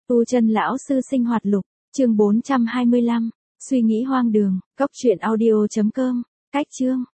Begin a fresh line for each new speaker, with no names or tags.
Tu Chân lão sư sinh hoạt lục, chương 425, suy nghĩ hoang đường, cốc truyện audio.com, cách chương.